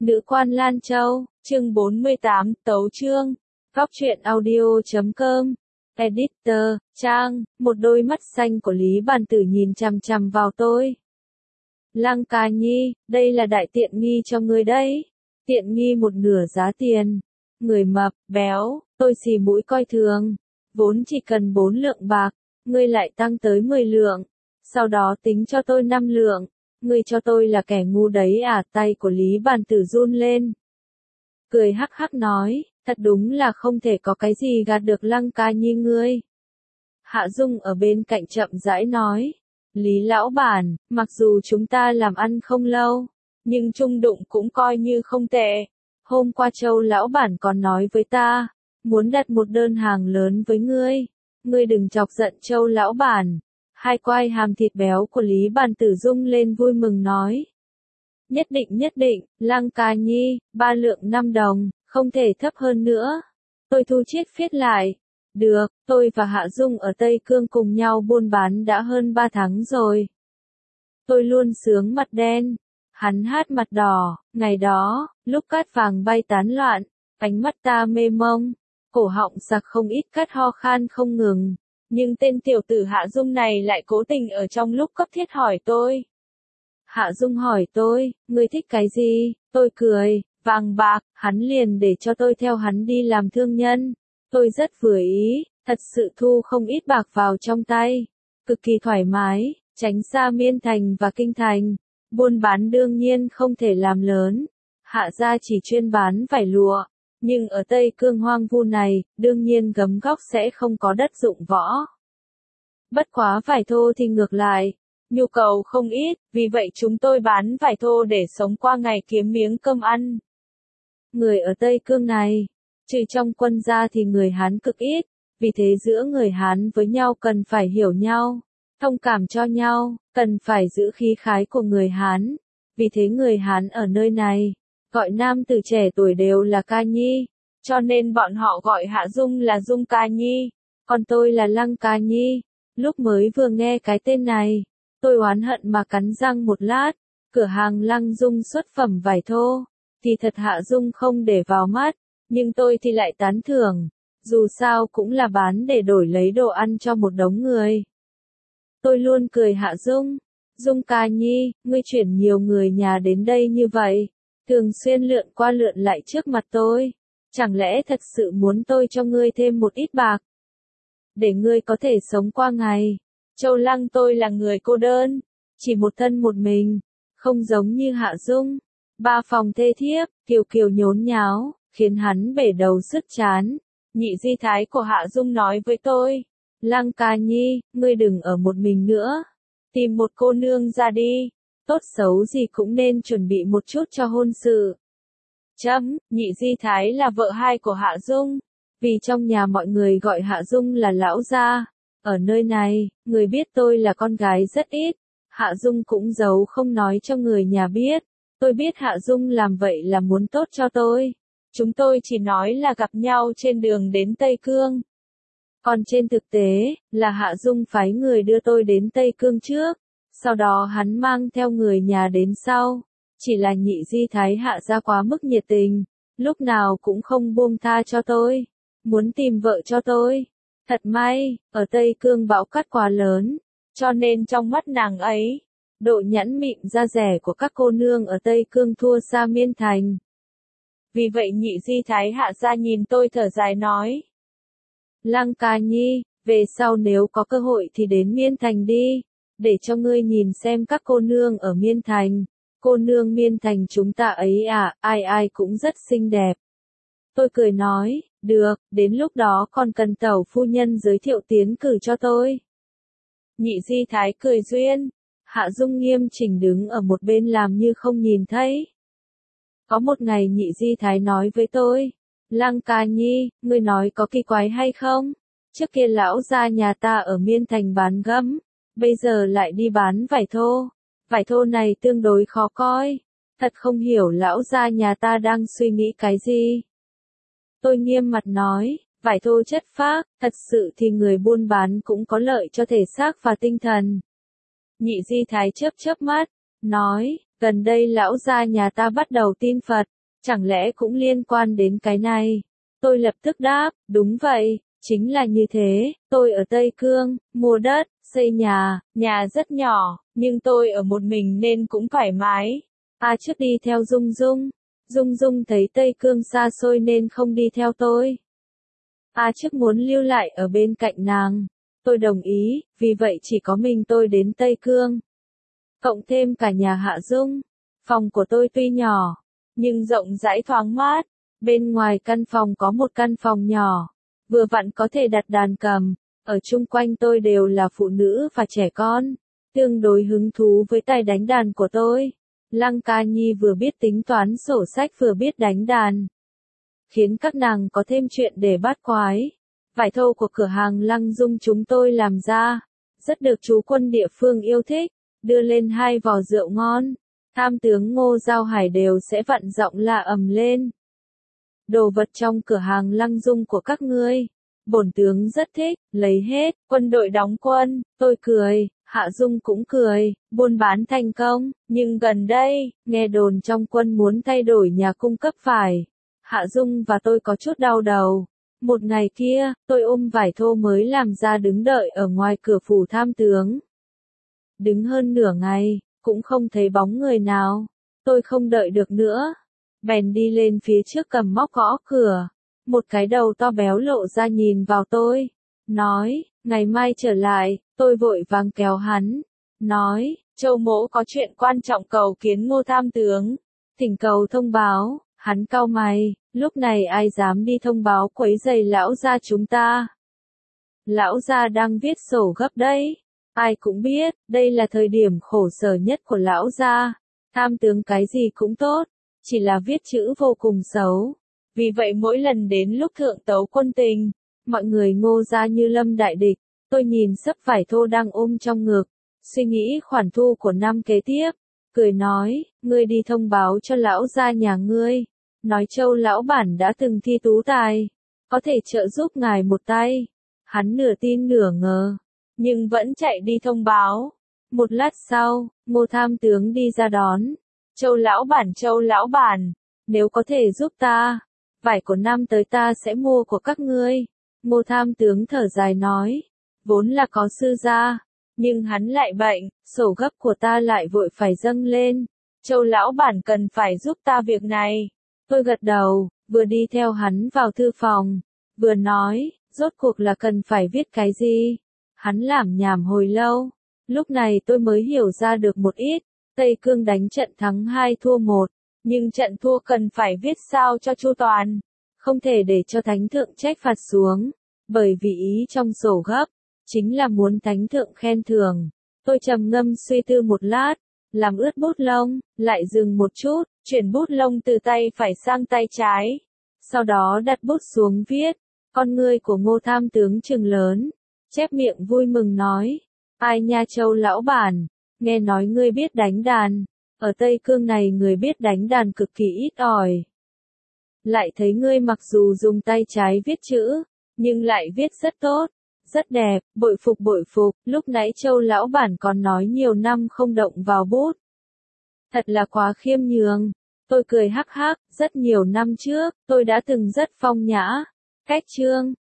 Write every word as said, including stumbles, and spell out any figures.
Nữ quan Lan Châu, chương bốn mươi tám, tấu chương. Góc truyện audio.com. Editor, Trang, một đôi mắt xanh của Lý Bàn Tử nhìn chằm chằm vào tôi. Lăng Ca Nhi, đây là đại tiện nghi cho ngươi đấy. Tiện nghi một nửa giá tiền. Người mập, béo, tôi xì mũi coi thường. Vốn chỉ cần bốn lượng bạc, ngươi lại tăng tới mười lượng. Sau đó tính cho tôi năm lượng. Ngươi cho tôi là kẻ ngu đấy à? Tay của Lý Bàn Tử run lên. Cười hắc hắc nói, thật đúng là không thể có cái gì gạt được Lăng Ca Nhi ngươi. Hạ Dung ở bên cạnh chậm rãi nói, Lý lão bản, mặc dù chúng ta làm ăn không lâu, nhưng chung đụng cũng coi như không tệ. Hôm qua Châu lão bản còn nói với ta, muốn đặt một đơn hàng lớn với ngươi. Ngươi đừng chọc giận Châu lão bản. Hai quai hàm thịt béo của Lý Bàn Tử rung lên vui mừng nói. Nhất định nhất định, Lăng Ca Nhi, ba lượng năm đồng, không thể thấp hơn nữa. Tôi thu chiết phiết lại. Được, tôi và Hạ Dung ở Tây Cương cùng nhau buôn bán đã hơn ba tháng rồi. Tôi luôn sướng mặt đen. Hắn hát mặt đỏ, ngày đó, lúc cát vàng bay tán loạn, ánh mắt ta mê mông, cổ họng sặc không ít cát ho khan không ngừng. Nhưng tên tiểu tử Hạ Dung này lại cố tình ở trong lúc cấp thiết hỏi tôi. Hạ Dung hỏi tôi, ngươi thích cái gì? Tôi cười, vàng bạc, hắn liền để cho tôi theo hắn đi làm thương nhân. Tôi rất vừa ý, thật sự thu không ít bạc vào trong tay. Cực kỳ thoải mái, tránh xa Miên Thành và Kinh Thành. Buôn bán đương nhiên không thể làm lớn. Hạ gia chỉ chuyên bán vải lụa. Nhưng ở Tây Cương hoang vu này, đương nhiên gấm góc sẽ không có đất dụng võ. Bất quá vải thô thì ngược lại, nhu cầu không ít, vì vậy chúng tôi bán vải thô để sống qua ngày kiếm miếng cơm ăn. Người ở Tây Cương này, trừ trong quân ra thì người Hán cực ít, vì thế giữa người Hán với nhau cần phải hiểu nhau, thông cảm cho nhau, cần phải giữ khí khái của người Hán. Vì thế người Hán ở nơi này, gọi nam từ trẻ tuổi đều là Ca Nhi, cho nên bọn họ gọi Hạ Dung là Dung Ca Nhi, còn tôi là Lăng Ca Nhi. Lúc mới vừa nghe cái tên này, tôi oán hận mà cắn răng một lát. Cửa hàng Lăng Dung xuất phẩm vải thô, thì thật Hạ Dung không để vào mắt, nhưng tôi thì lại tán thưởng, dù sao cũng là bán để đổi lấy đồ ăn cho một đống người. Tôi luôn cười Hạ Dung, Dung Ca Nhi, ngươi chuyển nhiều người nhà đến đây như vậy, thường xuyên lượn qua lượn lại trước mặt tôi, chẳng lẽ thật sự muốn tôi cho ngươi thêm một ít bạc, để ngươi có thể sống qua ngày. Châu Lăng tôi là người cô đơn, chỉ một thân một mình, không giống như Hạ Dung, ba phòng thê thiếp, kiều kiều nhốn nháo, khiến hắn bể đầu sứt chán. Nhị di thái của Hạ Dung nói với tôi, Lăng Ca Nhi, ngươi đừng ở một mình nữa, tìm một cô nương ra đi, tốt xấu gì cũng nên chuẩn bị một chút cho hôn sự. Chấm, nhị di thái là vợ hai của Hạ Dung, vì trong nhà mọi người gọi Hạ Dung là lão gia. Ở nơi này, người biết tôi là con gái rất ít, Hạ Dung cũng giấu không nói cho người nhà biết. Tôi biết Hạ Dung làm vậy là muốn tốt cho tôi. Chúng tôi chỉ nói là gặp nhau trên đường đến Tây Cương. Còn trên thực tế, là Hạ Dung phái người đưa tôi đến Tây Cương trước, sau đó hắn mang theo người nhà đến sau. Chỉ là nhị di thái Hạ gia quá mức nhiệt tình, lúc nào cũng không buông tha cho tôi, muốn tìm vợ cho tôi. Thật may, ở Tây Cương bão cát quá lớn, cho nên trong mắt nàng ấy, độ nhẵn mịn da dẻ của các cô nương ở Tây Cương thua xa Miên Thành. Vì vậy nhị di thái Hạ gia nhìn tôi thở dài nói. Lăng Ca Nhi, về sau nếu có cơ hội thì đến Miên Thành đi, để cho ngươi nhìn xem các cô nương ở Miên Thành. Cô nương Miên Thành chúng ta ấy à, ai ai cũng rất xinh đẹp. Tôi cười nói, được, đến lúc đó còn cần tẩu phu nhân giới thiệu tiến cử cho tôi. Nhị di thái cười duyên, Hạ Dung nghiêm chỉnh đứng ở một bên làm như không nhìn thấy. Có một ngày nhị di thái nói với tôi, Lăng Ca Nhi, ngươi nói có kỳ quái hay không? Trước kia lão gia nhà ta ở Miên Thành bán gấm, bây giờ lại đi bán vải thô. Vải thô này tương đối khó coi, thật không hiểu lão gia nhà ta đang suy nghĩ cái gì. Tôi nghiêm mặt nói, vải thô chất phác, thật sự thì người buôn bán cũng có lợi cho thể xác và tinh thần. Nhị di thái chớp chớp mắt, nói, Gần đây lão gia nhà ta bắt đầu tin Phật, chẳng lẽ cũng liên quan đến cái này? Tôi lập tức đáp, đúng vậy, chính là như thế, tôi ở Tây Cương, mua đất, xây nhà, nhà rất nhỏ, nhưng tôi ở một mình nên cũng thoải mái. A trước đi theo Dung Dung, Dung Dung thấy Tây Cương xa xôi nên không đi theo tôi. A trước muốn lưu lại ở bên cạnh nàng, tôi đồng ý, vì vậy chỉ có mình tôi đến Tây Cương. Cộng thêm cả nhà Hạ Dung, phòng của tôi tuy nhỏ, nhưng rộng rãi thoáng mát, bên ngoài căn phòng có một căn phòng nhỏ, vừa vặn có thể đặt đàn cầm, ở chung quanh tôi đều là phụ nữ và trẻ con, tương đối hứng thú với tài đánh đàn của tôi. Lăng Ca Nhi vừa biết tính toán sổ sách vừa biết đánh đàn, khiến các nàng có thêm chuyện để bát quái. Vải thô của cửa hàng Lăng Dung chúng tôi làm ra, rất được chú quân địa phương yêu thích, đưa lên hai vò rượu ngon, tham tướng Ngô Giao Hải đều sẽ vặn giọng la ầm lên. Đồ vật trong cửa hàng Lăng Dung của các ngươi, bổn tướng rất thích, lấy hết, quân đội đóng quân, tôi cười, Hạ Dung cũng cười, buôn bán thành công, nhưng gần đây, nghe đồn trong quân muốn thay đổi nhà cung cấp vải. Hạ Dung và tôi có chút đau đầu. Một ngày kia, tôi ôm vải thô mới làm ra đứng đợi ở ngoài cửa phủ tham tướng. Đứng hơn nửa ngày, cũng không thấy bóng người nào. Tôi không đợi được nữa. Bèn đi lên phía trước cầm móc gõ cửa. Một cái đầu to béo lộ ra nhìn vào tôi. Nói, ngày mai trở lại, tôi vội vàng kéo hắn. Nói, Châu Mỗ có chuyện quan trọng cầu kiến Ngô tham tướng. Thỉnh cầu thông báo, hắn cau mày, lúc này ai dám đi thông báo quấy rầy lão gia chúng ta. Lão gia đang viết sổ gấp đấy. Ai cũng biết, đây là thời điểm khổ sở nhất của lão gia. Tham tướng cái gì cũng tốt, chỉ là viết chữ vô cùng xấu. Vì vậy mỗi lần đến lúc thượng tấu quân tình, mọi người Ngô gia như lâm đại địch. Tôi nhìn sấp vải thô đang ôm trong ngực, suy nghĩ khoản thu của năm kế tiếp, cười nói, ngươi đi thông báo cho lão gia nhà ngươi, nói Châu lão bản đã từng thi tú tài, có thể trợ giúp ngài một tay. Hắn nửa tin nửa ngờ, nhưng vẫn chạy đi thông báo. Một lát sau, Ngô tham tướng đi ra đón. Châu lão bản, Châu lão bản, nếu có thể giúp ta, vải của năm tới ta sẽ mua của các ngươi. Ngô tham tướng thở dài nói, vốn là có sư gia, nhưng hắn lại bệnh, sổ gấp của ta lại vội phải dâng lên. Châu lão bản cần phải giúp ta việc này. Tôi gật đầu, vừa đi theo hắn vào thư phòng, vừa nói, rốt cuộc là cần phải viết cái gì. Hắn lảm nhảm hồi lâu, lúc này tôi mới hiểu ra được một ít. Tây Cương đánh trận thắng hai thua một, nhưng trận thua cần phải viết sao cho chu toàn, không thể để cho thánh thượng trách phạt xuống, bởi vì ý trong sổ gấp chính là muốn thánh thượng khen thưởng. Tôi trầm ngâm suy tư một lát, làm ướt bút lông, lại dừng một chút, chuyển bút lông từ tay phải sang tay trái, sau đó đặt bút xuống viết. Con ngươi của Ngô tham tướng trừng lớn, chép miệng vui mừng nói, ai nha Châu lão bản, nghe nói ngươi biết đánh đàn, ở Tây Cương này người biết đánh đàn cực kỳ ít ỏi. Lại thấy ngươi mặc dù dùng tay trái viết chữ, nhưng lại viết rất tốt, rất đẹp, bội phục bội phục. Lúc nãy Châu lão bản còn nói nhiều năm không động vào bút. Thật là quá khiêm nhường. Tôi cười hắc hắc, rất nhiều năm trước, tôi đã từng rất phong nhã, cách chương.